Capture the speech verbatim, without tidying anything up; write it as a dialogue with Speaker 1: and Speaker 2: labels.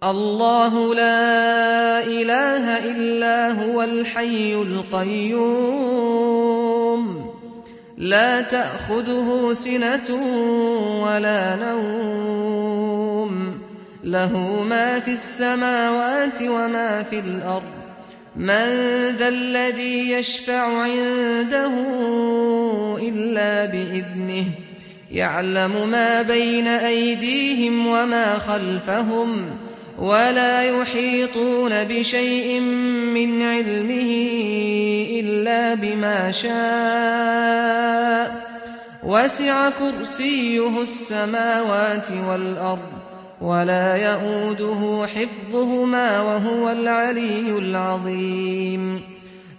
Speaker 1: الله لا إله إلا هو الحي القيوم لا تأخذه سنة ولا نوم له ما في السماوات وما في الأرض من ذا الذي يشفع عنده إلا بإذنه يعلم ما بين أيديهم وما خلفهم ولا يحيطون بشيء من علمه إلا بما شاء وسع كرسيه السماوات والأرض ولا يئوده حفظهما وهو العلي العظيم